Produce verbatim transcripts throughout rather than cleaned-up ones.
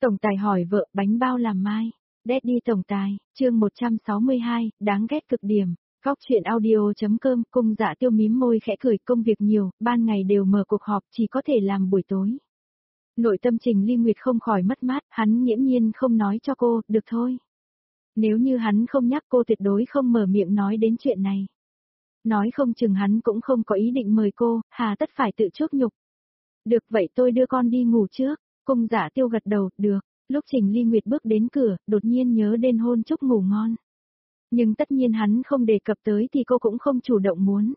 Tổng tài hỏi vợ bánh bao làm mai. Daddy tổng tài, chương một trăm sáu mươi hai, đáng ghét cực điểm. Góc chuyện audio.com, Cung Dạ Tiêu mím môi khẽ cười, công việc nhiều, ban ngày đều mở cuộc họp, chỉ có thể làm buổi tối. Nội tâm Trình Ly Nguyệt không khỏi mất mát, hắn nghiễm nhiên không nói cho cô, được thôi. Nếu như hắn không nhắc cô tuyệt đối không mở miệng nói đến chuyện này. Nói không chừng hắn cũng không có ý định mời cô, hà tất phải tự chuốc nhục. Được vậy tôi đưa con đi ngủ trước. Cung Dạ Tiêu gật đầu, được. Lúc Trình Ly Nguyệt bước đến cửa, đột nhiên nhớ đến hôn chúc ngủ ngon. Nhưng tất nhiên hắn không đề cập tới thì cô cũng không chủ động muốn.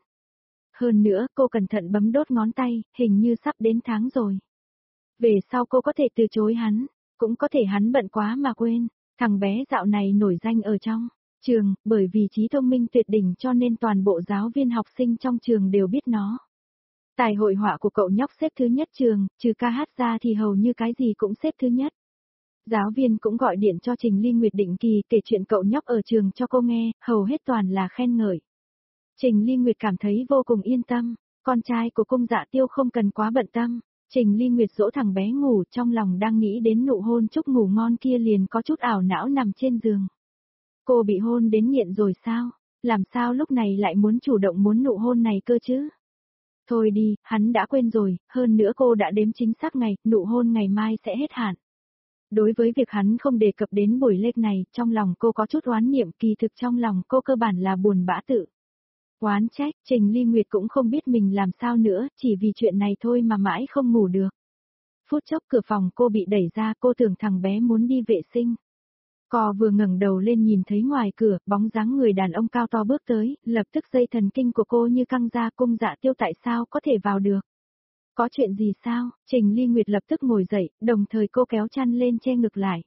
Hơn nữa, cô cẩn thận bấm đốt ngón tay, hình như sắp đến tháng rồi. Về sau cô có thể từ chối hắn, cũng có thể hắn bận quá mà quên. Thằng bé dạo này nổi danh ở trong trường, bởi vì trí thông minh tuyệt đỉnh cho nên toàn bộ giáo viên học sinh trong trường đều biết nó. Tài hội họa của cậu nhóc xếp thứ nhất trường, trừ ca hát ra thì hầu như cái gì cũng xếp thứ nhất. Giáo viên cũng gọi điện cho Trình Ly Nguyệt định kỳ kể chuyện cậu nhóc ở trường cho cô nghe, hầu hết toàn là khen ngợi. Trình Ly Nguyệt cảm thấy vô cùng yên tâm, con trai của Cung Dạ Tiêu không cần quá bận tâm. Trình Ly Nguyệt dỗ thằng bé ngủ, trong lòng đang nghĩ đến nụ hôn chúc ngủ ngon kia liền có chút ảo não nằm trên giường. Cô bị hôn đến nghiện rồi sao? Làm sao lúc này lại muốn chủ động muốn nụ hôn này cơ chứ? Thôi đi, hắn đã quên rồi, hơn nữa cô đã đếm chính xác ngày, nụ hôn ngày mai sẽ hết hạn. Đối với việc hắn không đề cập đến buổi lễ này, trong lòng cô có chút oán niệm, kỳ thực trong lòng cô cơ bản là buồn bã tự. Oán trách, Trình Ly Nguyệt cũng không biết mình làm sao nữa, chỉ vì chuyện này thôi mà mãi không ngủ được. Phút chốc cửa phòng cô bị đẩy ra, cô tưởng thằng bé muốn đi vệ sinh. Cô vừa ngẩng đầu lên nhìn thấy ngoài cửa, bóng dáng người đàn ông cao to bước tới, lập tức dây thần kinh của cô như căng ra. Cung Dạ Tiêu tại sao có thể vào được? Có chuyện gì sao? Trình Ly Nguyệt lập tức ngồi dậy, đồng thời cô kéo chăn lên che ngực lại.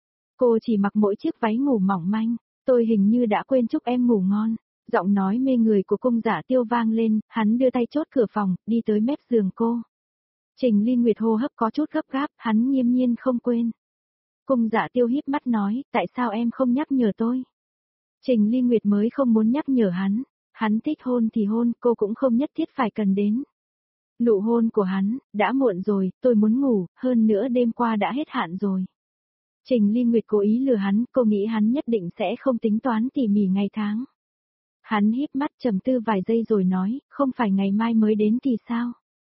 Cô chỉ mặc mỗi chiếc váy ngủ mỏng manh, tôi hình như đã quên chúc em ngủ ngon. Giọng nói mê người của Cung Dạ Tiêu vang lên, hắn đưa tay chốt cửa phòng, đi tới mép giường cô. Trình Ly Nguyệt hô hấp có chút gấp gáp, hắn nghiêm nhiên không quên. Cung Dạ Tiêu híp mắt nói, tại sao em không nhắc nhở tôi? Trình Ly Nguyệt mới không muốn nhắc nhở hắn, hắn thích hôn thì hôn, cô cũng không nhất thiết phải cần đến. Nụ hôn của hắn, đã muộn rồi, tôi muốn ngủ, hơn nữa đêm qua đã hết hạn rồi. Trình Ly Nguyệt cố ý lừa hắn, cô nghĩ hắn nhất định sẽ không tính toán tỉ mỉ ngày tháng. Hắn híp mắt trầm tư vài giây rồi nói, không phải ngày mai mới đến thì sao?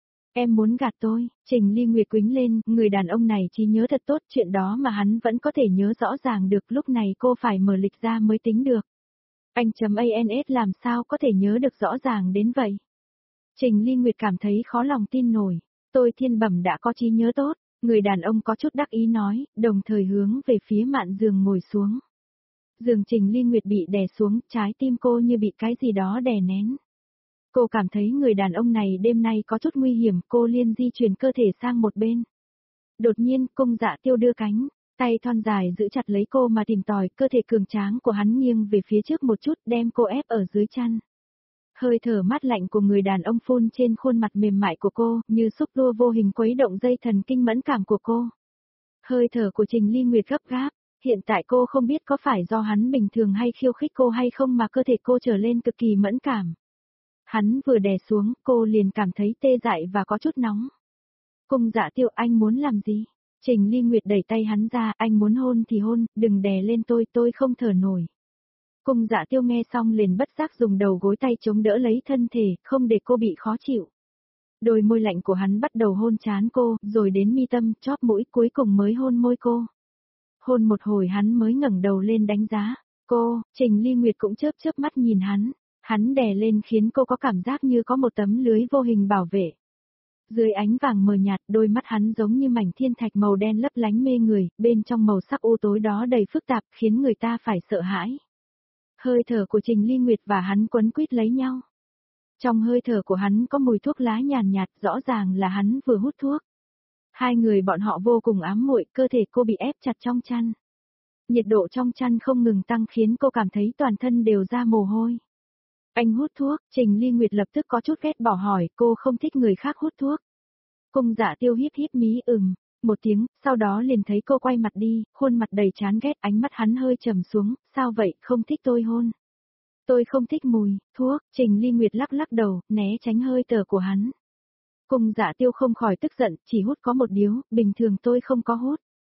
Em muốn gạt tôi, Trình Ly Nguyệt quĩnh lên, người đàn ông này trí nhớ thật tốt, chuyện đó mà hắn vẫn có thể nhớ rõ ràng được, lúc này cô phải mở lịch ra mới tính được. Anh chấm ans làm sao có thể nhớ được rõ ràng đến vậy? Trình Ly Nguyệt cảm thấy khó lòng tin nổi, tôi thiên bẩm đã có trí nhớ tốt, người đàn ông có chút đắc ý nói, đồng thời hướng về phía mạn giường ngồi xuống. Giường Trình Ly Nguyệt bị đè xuống, trái tim cô như bị cái gì đó đè nén. Cô cảm thấy người đàn ông này đêm nay có chút nguy hiểm, cô liên di chuyển cơ thể sang một bên. Đột nhiên, Cung Dạ Tiêu đưa cánh, tay thon dài giữ chặt lấy cô mà tìm tòi, cơ thể cường tráng của hắn nghiêng về phía trước một chút, đem cô ép ở dưới chăn. Hơi thở mát lạnh của người đàn ông phun trên khuôn mặt mềm mại của cô, như xúc tua vô hình quấy động dây thần kinh mẫn cảm của cô. Hơi thở của Trình Ly Nguyệt gấp gáp, hiện tại cô không biết có phải do hắn bình thường hay khiêu khích cô hay không mà cơ thể cô trở lên cực kỳ mẫn cảm. Hắn vừa đè xuống, cô liền cảm thấy tê dại và có chút nóng. Cung Dạ Tiêu, anh muốn làm gì? Trình Ly Nguyệt đẩy tay hắn ra, anh muốn hôn thì hôn, đừng đè lên tôi, tôi không thở nổi. Cung Dạ Tiêu nghe xong liền bất giác dùng đầu gối tay chống đỡ lấy thân thể, không để cô bị khó chịu. Đôi môi lạnh của hắn bắt đầu hôn trán cô, rồi đến mi tâm, chóp mũi, cuối cùng mới hôn môi cô. Hôn một hồi hắn mới ngẩng đầu lên đánh giá. Cô, Trình Ly Nguyệt cũng chớp chớp mắt nhìn hắn. Hắn đè lên khiến cô có cảm giác như có một tấm lưới vô hình bảo vệ. Dưới ánh vàng mờ nhạt, đôi mắt hắn giống như mảnh thiên thạch màu đen lấp lánh mê người, bên trong màu sắc u tối đó đầy phức tạp khiến người ta phải sợ hãi. Hơi thở của Trình Ly Nguyệt và hắn quấn quýt lấy nhau. Trong hơi thở của hắn có mùi thuốc lá nhàn nhạt, rõ ràng là hắn vừa hút thuốc. Hai người bọn họ vô cùng ám muội, cơ thể cô bị ép chặt trong chăn. Nhiệt độ trong chăn không ngừng tăng khiến cô cảm thấy toàn thân đều ra mồ hôi. Anh hút thuốc, Trình Ly Nguyệt lập tức có chút ghét bỏ hỏi, cô không thích người khác hút thuốc. Cung Dạ Tiêu híp híp mí ừm, một tiếng, sau đó liền thấy cô quay mặt đi, khuôn mặt đầy chán ghét, ánh mắt hắn hơi trầm xuống, sao vậy, không thích tôi hôn. Tôi không thích mùi, thuốc, Trình Ly Nguyệt lắc lắc đầu, né tránh hơi thở của hắn. Cung Dạ Tiêu không khỏi tức giận, chỉ hút có một điếu, bình thường tôi không có hút.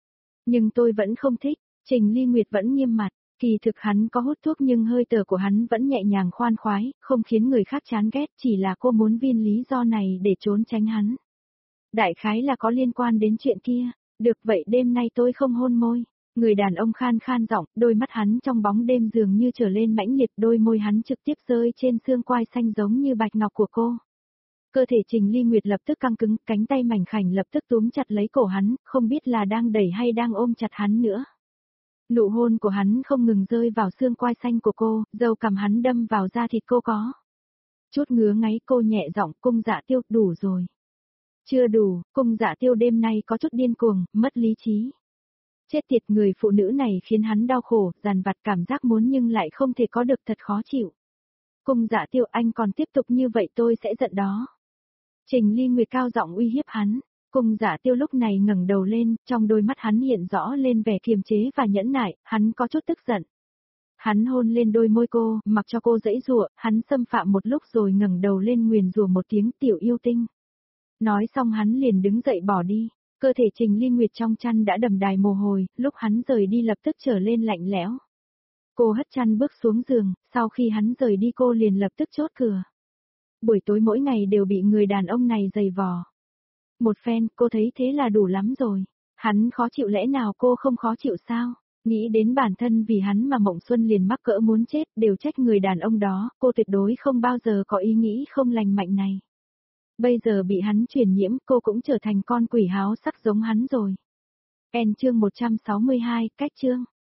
Nhưng tôi vẫn không thích, Trình Ly Nguyệt vẫn nghiêm mặt, kỳ thực hắn có hút thuốc nhưng hơi thở của hắn vẫn nhẹ nhàng khoan khoái, không khiến người khác chán ghét, chỉ là cô muốn viên lý do này để trốn tránh hắn. Đại khái là có liên quan đến chuyện kia, được vậy đêm nay tôi không hôn môi. Người đàn ông khan khan giọng, đôi mắt hắn trong bóng đêm dường như trở lên mãnh liệt, đôi môi hắn trực tiếp rơi trên xương quai xanh giống như bạch ngọc của cô. Cơ thể Trình Ly Nguyệt lập tức căng cứng, cánh tay mảnh khảnh lập tức túm chặt lấy cổ hắn, không biết là đang đẩy hay đang ôm chặt hắn nữa. Nụ hôn của hắn không ngừng rơi vào xương quai xanh của cô, dâu cằm hắn đâm vào da thịt cô có. Chút ngứa ngáy, cô nhẹ giọng, Cung Dạ Tiêu, đủ rồi. Chưa đủ, Cung Dạ Tiêu đêm nay có chút điên cuồng, mất lý trí. Chết tiệt, người phụ nữ này khiến hắn đau khổ, dằn vặt, cảm giác muốn nhưng lại không thể có được, thật khó chịu. Cung Dạ Tiêu, anh còn tiếp tục như vậy tôi sẽ giận đó. Trình Ly Nguyệt cao giọng uy hiếp hắn. Cung Dạ Tiêu lúc này ngẩng đầu lên, trong đôi mắt hắn hiện rõ lên vẻ kiềm chế và nhẫn nại, hắn có chút tức giận. Hắn hôn lên đôi môi cô, mặc cho cô giãy giụa, hắn xâm phạm một lúc rồi ngẩng đầu lên nguyền rủa một tiếng, tiểu yêu tinh. Nói xong hắn liền đứng dậy bỏ đi. Cơ thể Trình Ly Nguyệt trong chăn đã đầm đài mồ hôi, lúc hắn rời đi lập tức trở lên lạnh lẽo. Cô hất chăn bước xuống giường, sau khi hắn rời đi cô liền lập tức chốt cửa. Buổi tối mỗi ngày đều bị người đàn ông này giày vò. Một phen, cô thấy thế là đủ lắm rồi. Hắn khó chịu lẽ nào cô không khó chịu sao? Nghĩ đến bản thân vì hắn mà Mộng Xuân liền mắc cỡ muốn chết, đều trách người đàn ông đó, cô tuyệt đối không bao giờ có ý nghĩ không lành mạnh này. Bây giờ bị hắn truyền nhiễm, cô cũng trở thành con quỷ háo sắc giống hắn rồi. En chương một trăm sáu mươi hai, cách chương.